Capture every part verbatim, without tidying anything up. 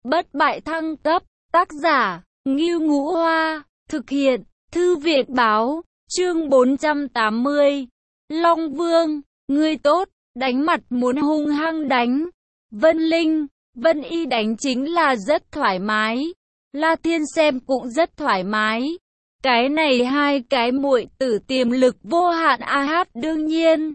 Bất bại thăng cấp, tác giả, Ngưu Ngũ Hoa, thực hiện, Thư viện báo, chương bốn trăm tám mươi. Long Vương, ngươi tốt, đánh mặt muốn hung hăng đánh. Vân Linh, Vân Y đánh chính là rất thoải mái. La Thiên xem cũng rất thoải mái. Cái này hai cái muội tử tiềm lực vô hạn a hát đương nhiên.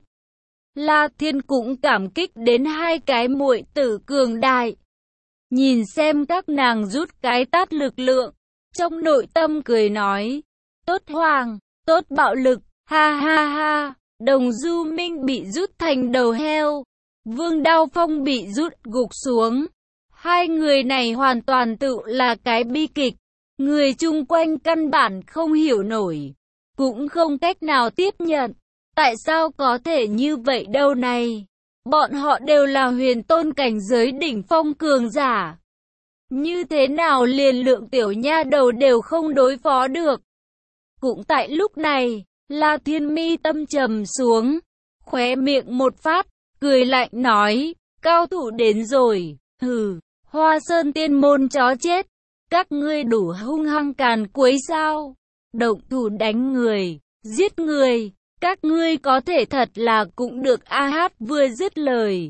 La Thiên cũng cảm kích đến hai cái muội tử cường đại. Nhìn xem các nàng rút cái tát lực lượng, trong nội tâm cười nói, tốt hoàng, tốt bạo lực, ha ha ha. Đồng Du Minh bị rút thành đầu heo, Vương Đao Phong bị rút gục xuống. Hai người này hoàn toàn tự là cái bi kịch, người chung quanh căn bản không hiểu nổi, cũng không cách nào tiếp nhận. Tại sao có thể như vậy đâu này? Bọn họ đều là huyền tôn cảnh giới đỉnh phong cường giả. Như thế nào liền lượng tiểu nha đầu đều không đối phó được? Cũng tại lúc này, La Thiên mi tâm trầm xuống, khóe miệng một phát, cười lạnh nói, cao thủ đến rồi, hừ, Hoa Sơn tiên môn chó chết, các ngươi đủ hung hăng càn quấy sao? Động thủ đánh người, giết người, các ngươi có thể thật là cũng được a hát vừa dứt lời.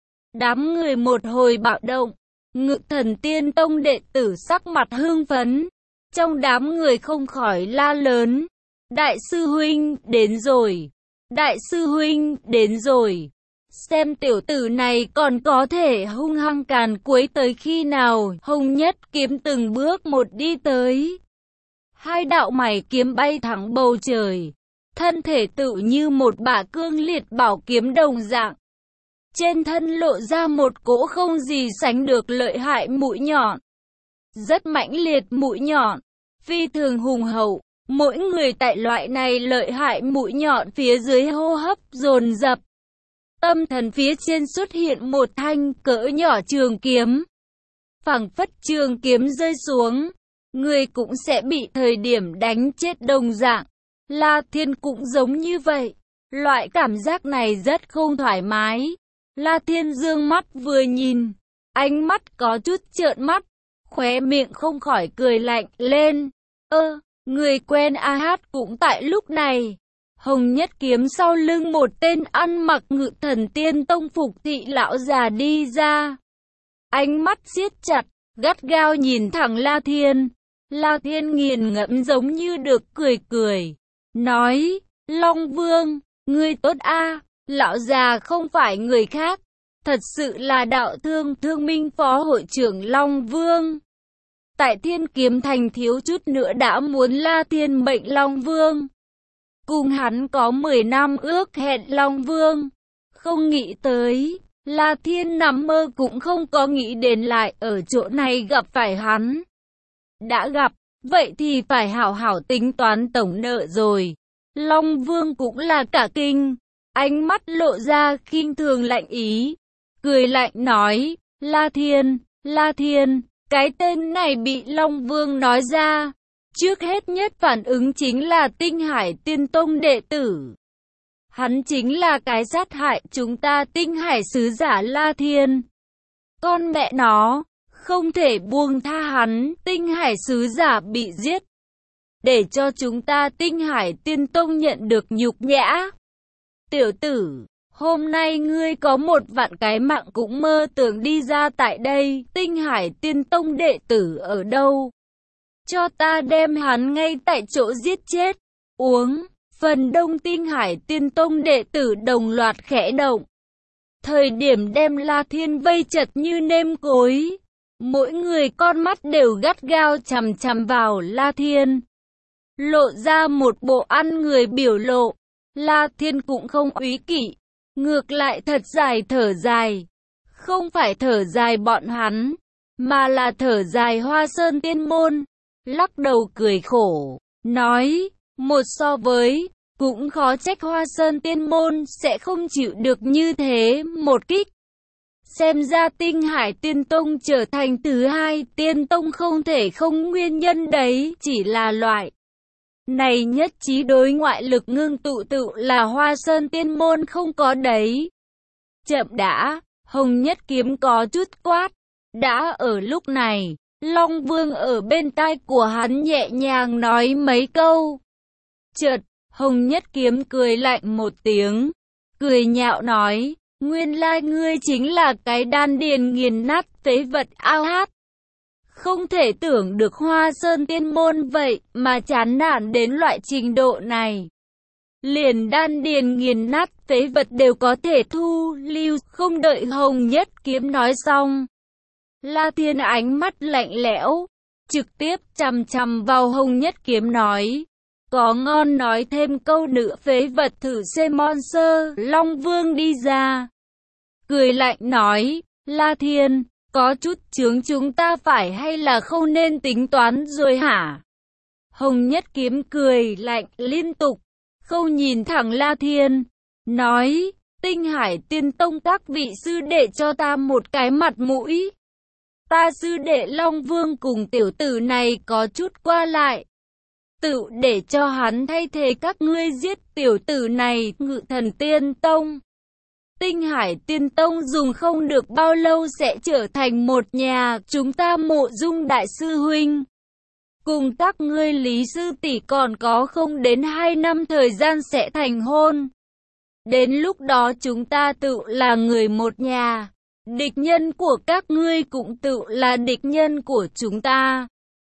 Đám người một hồi bạo động, Ngự Thần Tiên Tông đệ tử sắc mặt hưng phấn, trong đám người không khỏi la lớn. Đại sư huynh, đến rồi. Đại sư huynh, đến rồi. Xem tiểu tử này còn có thể hung hăng càn quấy tới khi nào. Hồng Nhất Kiếm từng bước một đi tới. Hai đạo mày kiếm bay thẳng bầu trời. Thân thể tự như một bả cương liệt bảo kiếm đồng dạng. Trên thân lộ ra một cỗ không gì sánh được lợi hại mũi nhọn. Rất mãnh liệt mũi nhọn, phi thường hùng hậu. Mỗi người tại loại này lợi hại mũi nhọn phía dưới hô hấp dồn dập. Tâm thần phía trên xuất hiện một thanh cỡ nhỏ trường kiếm. Phảng phất trường kiếm rơi xuống, người cũng sẽ bị thời điểm đánh chết đồng dạng. La Thiên cũng giống như vậy. Loại cảm giác này rất không thoải mái. La Thiên dương mắt vừa nhìn, ánh mắt có chút trợn mắt, khóe miệng không khỏi cười lạnh lên. Ơ, người quen a hát cũng tại lúc này. Hồng Nhất Kiếm sau lưng một tên ăn mặc Ngự Thần Tiên Tông phục thị lão già đi ra. Ánh mắt siết chặt, gắt gao nhìn thẳng La Thiên. La Thiên nghiền ngẫm giống như được cười cười. Nói, Long Vương, ngươi tốt a. Lão già không phải người khác, thật sự là đạo thương thương minh phó hội trưởng Long Vương. Tại Thiên Kiếm Thành thiếu chút nữa đã muốn La Thiên mệnh Long Vương. Cùng hắn có mười năm ước hẹn Long Vương. Không nghĩ tới, La Thiên nằm mơ cũng không có nghĩ đến lại ở chỗ này gặp phải hắn. Đã gặp, vậy thì phải hảo hảo tính toán tổng nợ rồi. Long Vương cũng là cả kinh. Ánh mắt lộ ra khinh thường lạnh ý, cười lạnh nói, La Thiên, La Thiên, cái tên này bị Long Vương nói ra. Trước hết nhất phản ứng chính là Tinh Hải Tiên Tông đệ tử. Hắn chính là cái sát hại chúng ta Tinh Hải sứ giả La Thiên. Con mẹ nó, không thể buông tha hắn, Tinh Hải sứ giả bị giết. Để cho chúng ta Tinh Hải Tiên Tông nhận được nhục nhã. Tiểu tử, hôm nay ngươi có một vạn cái mạng cũng mơ tưởng đi ra tại đây. Tinh Hải Tiên Tông đệ tử ở đâu? Cho ta đem hắn ngay tại chỗ giết chết. Uống, phần đông Tinh Hải Tiên Tông đệ tử đồng loạt khẽ động. Thời điểm đem La Thiên vây chật như nêm cối. Mỗi người con mắt đều gắt gao chằm chằm vào La Thiên. Lộ ra một bộ ăn người biểu lộ. La Thiên cũng không úy kỵ, ngược lại thật dài thở dài. Không phải thở dài bọn hắn, mà là thở dài Hoa Sơn Tiên Môn. Lắc đầu cười khổ, nói, một so với, cũng khó trách Hoa Sơn Tiên Môn sẽ không chịu được như thế một kích. Xem ra Tinh Hải Tiên Tông trở thành thứ hai Tiên Tông không thể không nguyên nhân đấy, chỉ là loại này nhất trí đối ngoại lực ngưng tụ tự là Hoa Sơn Tiên Môn không có đấy. Chậm đã, Hồng Nhất Kiếm có chút quát, Đã ở lúc này, Long Vương ở bên tai của hắn nhẹ nhàng nói mấy câu. Chợt, Hồng Nhất Kiếm cười lạnh một tiếng, cười nhạo nói, nguyên lai ngươi chính là cái đan điền nghiền nát phế vật ao hát. Không thể tưởng được Hoa Sơn Tiên Môn vậy mà chán nản đến loại trình độ này. Liền đan điền nghiền nát phế vật đều có thể thu lưu. Không đợi Hồng Nhất Kiếm nói xong, La Thiên ánh mắt lạnh lẽo, trực tiếp chằm chằm vào Hồng Nhất Kiếm nói, có ngon nói thêm câu nữa phế vật thử xem monster. Long Vương đi ra, cười lạnh nói, La Thiên, có chút chướng chúng ta phải hay là không nên tính toán rồi hả? Hồng Nhất Kiếm cười lạnh liên tục, không nhìn thẳng La Thiên, nói, Tinh Hải Tiên Tông các vị sư đệ cho ta một cái mặt mũi. Ta sư đệ Long Vương cùng tiểu tử này có chút qua lại, tự để cho hắn thay thế các ngươi giết tiểu tử này. Ngự Thần Tiên Tông, Tinh Hải Tiên Tông dùng không được bao lâu sẽ trở thành một nhà. Chúng ta Mộ Dung đại sư huynh cùng các ngươi Lý sư tỷ còn có không đến hai năm thời gian sẽ thành hôn. Đến lúc đó chúng ta tự là người một nhà, địch nhân của các ngươi cũng tự là địch nhân của chúng ta.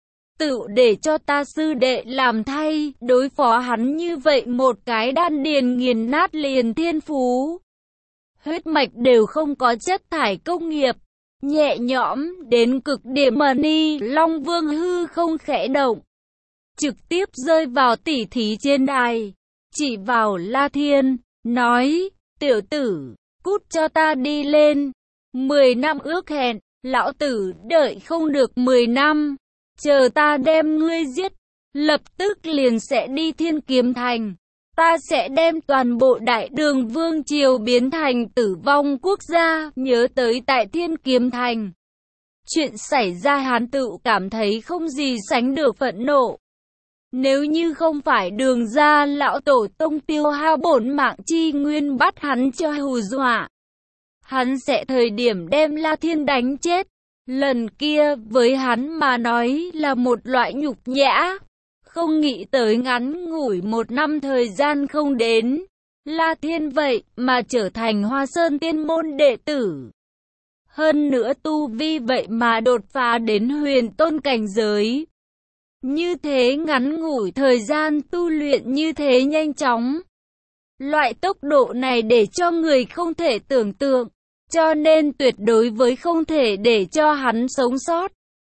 Tự để cho ta sư đệ làm thay, đối phó hắn như vậy một cái đan điền nghiền nát liền thiên phú, huyết mạch đều không có chất thải công nghiệp, nhẹ nhõm đến cực điểm mà ni. Long Vương hư không khẽ động, trực tiếp rơi vào tỉ thí trên đài, chỉ vào La Thiên, nói, tiểu tử, cút cho ta đi lên. Mười năm ước hẹn, lão tử đợi không được mười năm, chờ ta đem ngươi giết, lập tức liền sẽ đi Thiên Kiếm Thành. Ta sẽ đem toàn bộ Đại Đường Vương Triều biến thành tử vong quốc gia. Nhớ tới tại Thiên Kiếm Thành, chuyện xảy ra hắn tự cảm thấy không gì sánh được phẫn nộ. Nếu như không phải Đường gia lão tổ tông tiêu hao bổn mạng chi nguyên bắt hắn cho hù dọa, hắn sẽ thời điểm đem La Thiên đánh chết. Lần kia với hắn mà nói là một loại nhục nhã. Không nghĩ tới ngắn ngủi một năm thời gian không đến, La Thiên vậy mà trở thành Hoa Sơn Tiên Môn đệ tử. Hơn nữa tu vi vậy mà đột phá đến huyền tôn cảnh giới. Như thế ngắn ngủi thời gian tu luyện như thế nhanh chóng. Loại tốc độ này để cho người không thể tưởng tượng, cho nên tuyệt đối với không thể để cho hắn sống sót.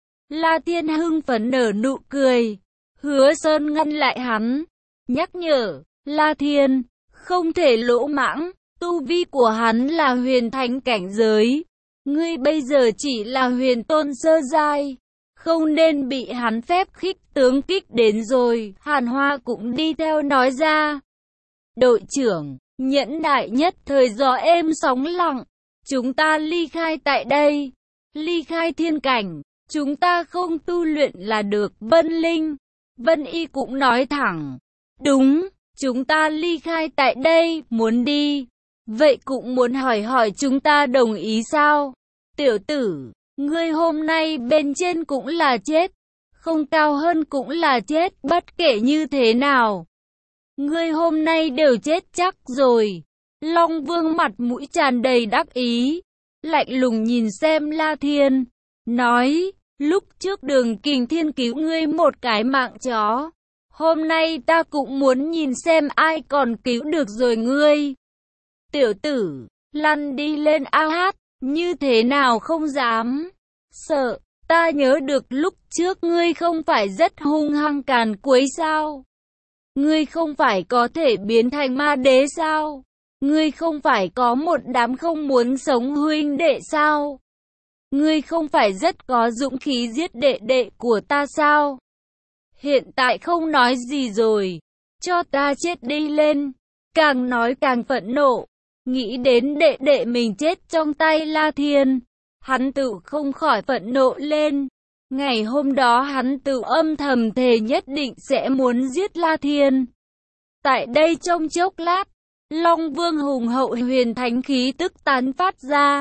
La Thiên hưng phấn nở nụ cười. Hứa Sơn ngăn lại hắn, nhắc nhở, La Thiên, không thể lỗ mãng, tu vi của hắn là huyền thánh cảnh giới. Ngươi bây giờ chỉ là huyền tôn sơ giai, không nên bị hắn phép khích tướng kích đến rồi. Hàn Hoa cũng đi theo nói ra, đội trưởng, nhẫn đại nhất thời gió êm sóng lặng, chúng ta ly khai tại đây, ly khai thiên cảnh, chúng ta không tu luyện là được. Vân Linh, Vân Y cũng nói thẳng, đúng, chúng ta ly khai tại đây, muốn đi, vậy cũng muốn hỏi hỏi chúng ta đồng ý sao? Tiểu tử, ngươi hôm nay bên trên cũng là chết, không cao hơn cũng là chết, bất kể như thế nào, ngươi hôm nay đều chết chắc rồi. Long Vương mặt mũi tràn đầy đắc ý, lạnh lùng nhìn xem La Thiên, nói, lúc trước Đường Kình Thiên cứu ngươi một cái mạng chó, hôm nay ta cũng muốn nhìn xem ai còn cứu được rồi ngươi. Tiểu tử, lăn đi lên ao hát, như thế nào không dám, sợ, ta nhớ được lúc trước ngươi không phải rất hung hăng càn quấy sao? Ngươi không phải có thể biến thành ma đế sao? Ngươi không phải có một đám không muốn sống huynh đệ sao? Ngươi không phải rất có dũng khí giết đệ đệ của ta sao? Hiện tại không nói gì rồi, cho ta chết đi lên. Càng nói càng phẫn nộ, nghĩ đến đệ đệ mình chết trong tay La Thiên, hắn tự không khỏi phẫn nộ lên. Ngày hôm đó hắn tự âm thầm thề nhất định sẽ muốn giết La Thiên. Tại đây trong chốc lát, Long Vương hùng hậu huyền thánh khí tức tán phát ra,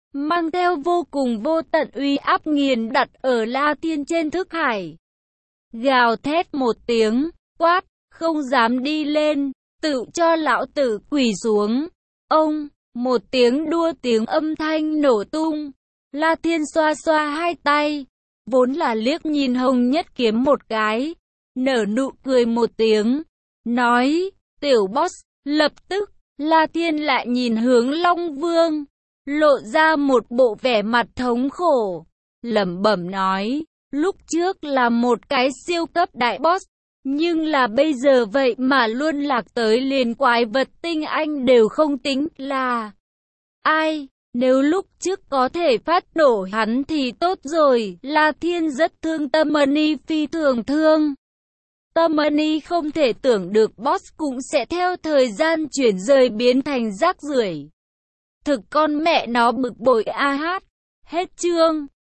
mang theo vô cùng vô tận uy áp nghiền đặt ở La Thiên trên thức hải. Gào thét một tiếng, quát, không dám đi lên, tự cho lão tử quỳ xuống. Ông, một tiếng đua tiếng âm thanh nổ tung. La Thiên xoa xoa hai tay, vốn là liếc nhìn Hồng Nhất Kiếm một cái, nở nụ cười một tiếng, nói, tiểu boss, lập tức, La Thiên lại nhìn hướng Long Vương, lộ ra một bộ vẻ mặt thống khổ, lẩm bẩm nói, lúc trước là một cái siêu cấp đại boss, nhưng là bây giờ vậy mà luôn lạc tới liền quái vật tinh anh đều không tính là ai. Nếu lúc trước có thể phát nổ hắn thì tốt rồi. La Thiên rất thương Tâm Ni, phi thường thương. Tâm Ni không thể tưởng được boss cũng sẽ theo thời gian chuyển rời biến thành rác rưởi. Thực con mẹ nó bực bội a hát. Hết chương.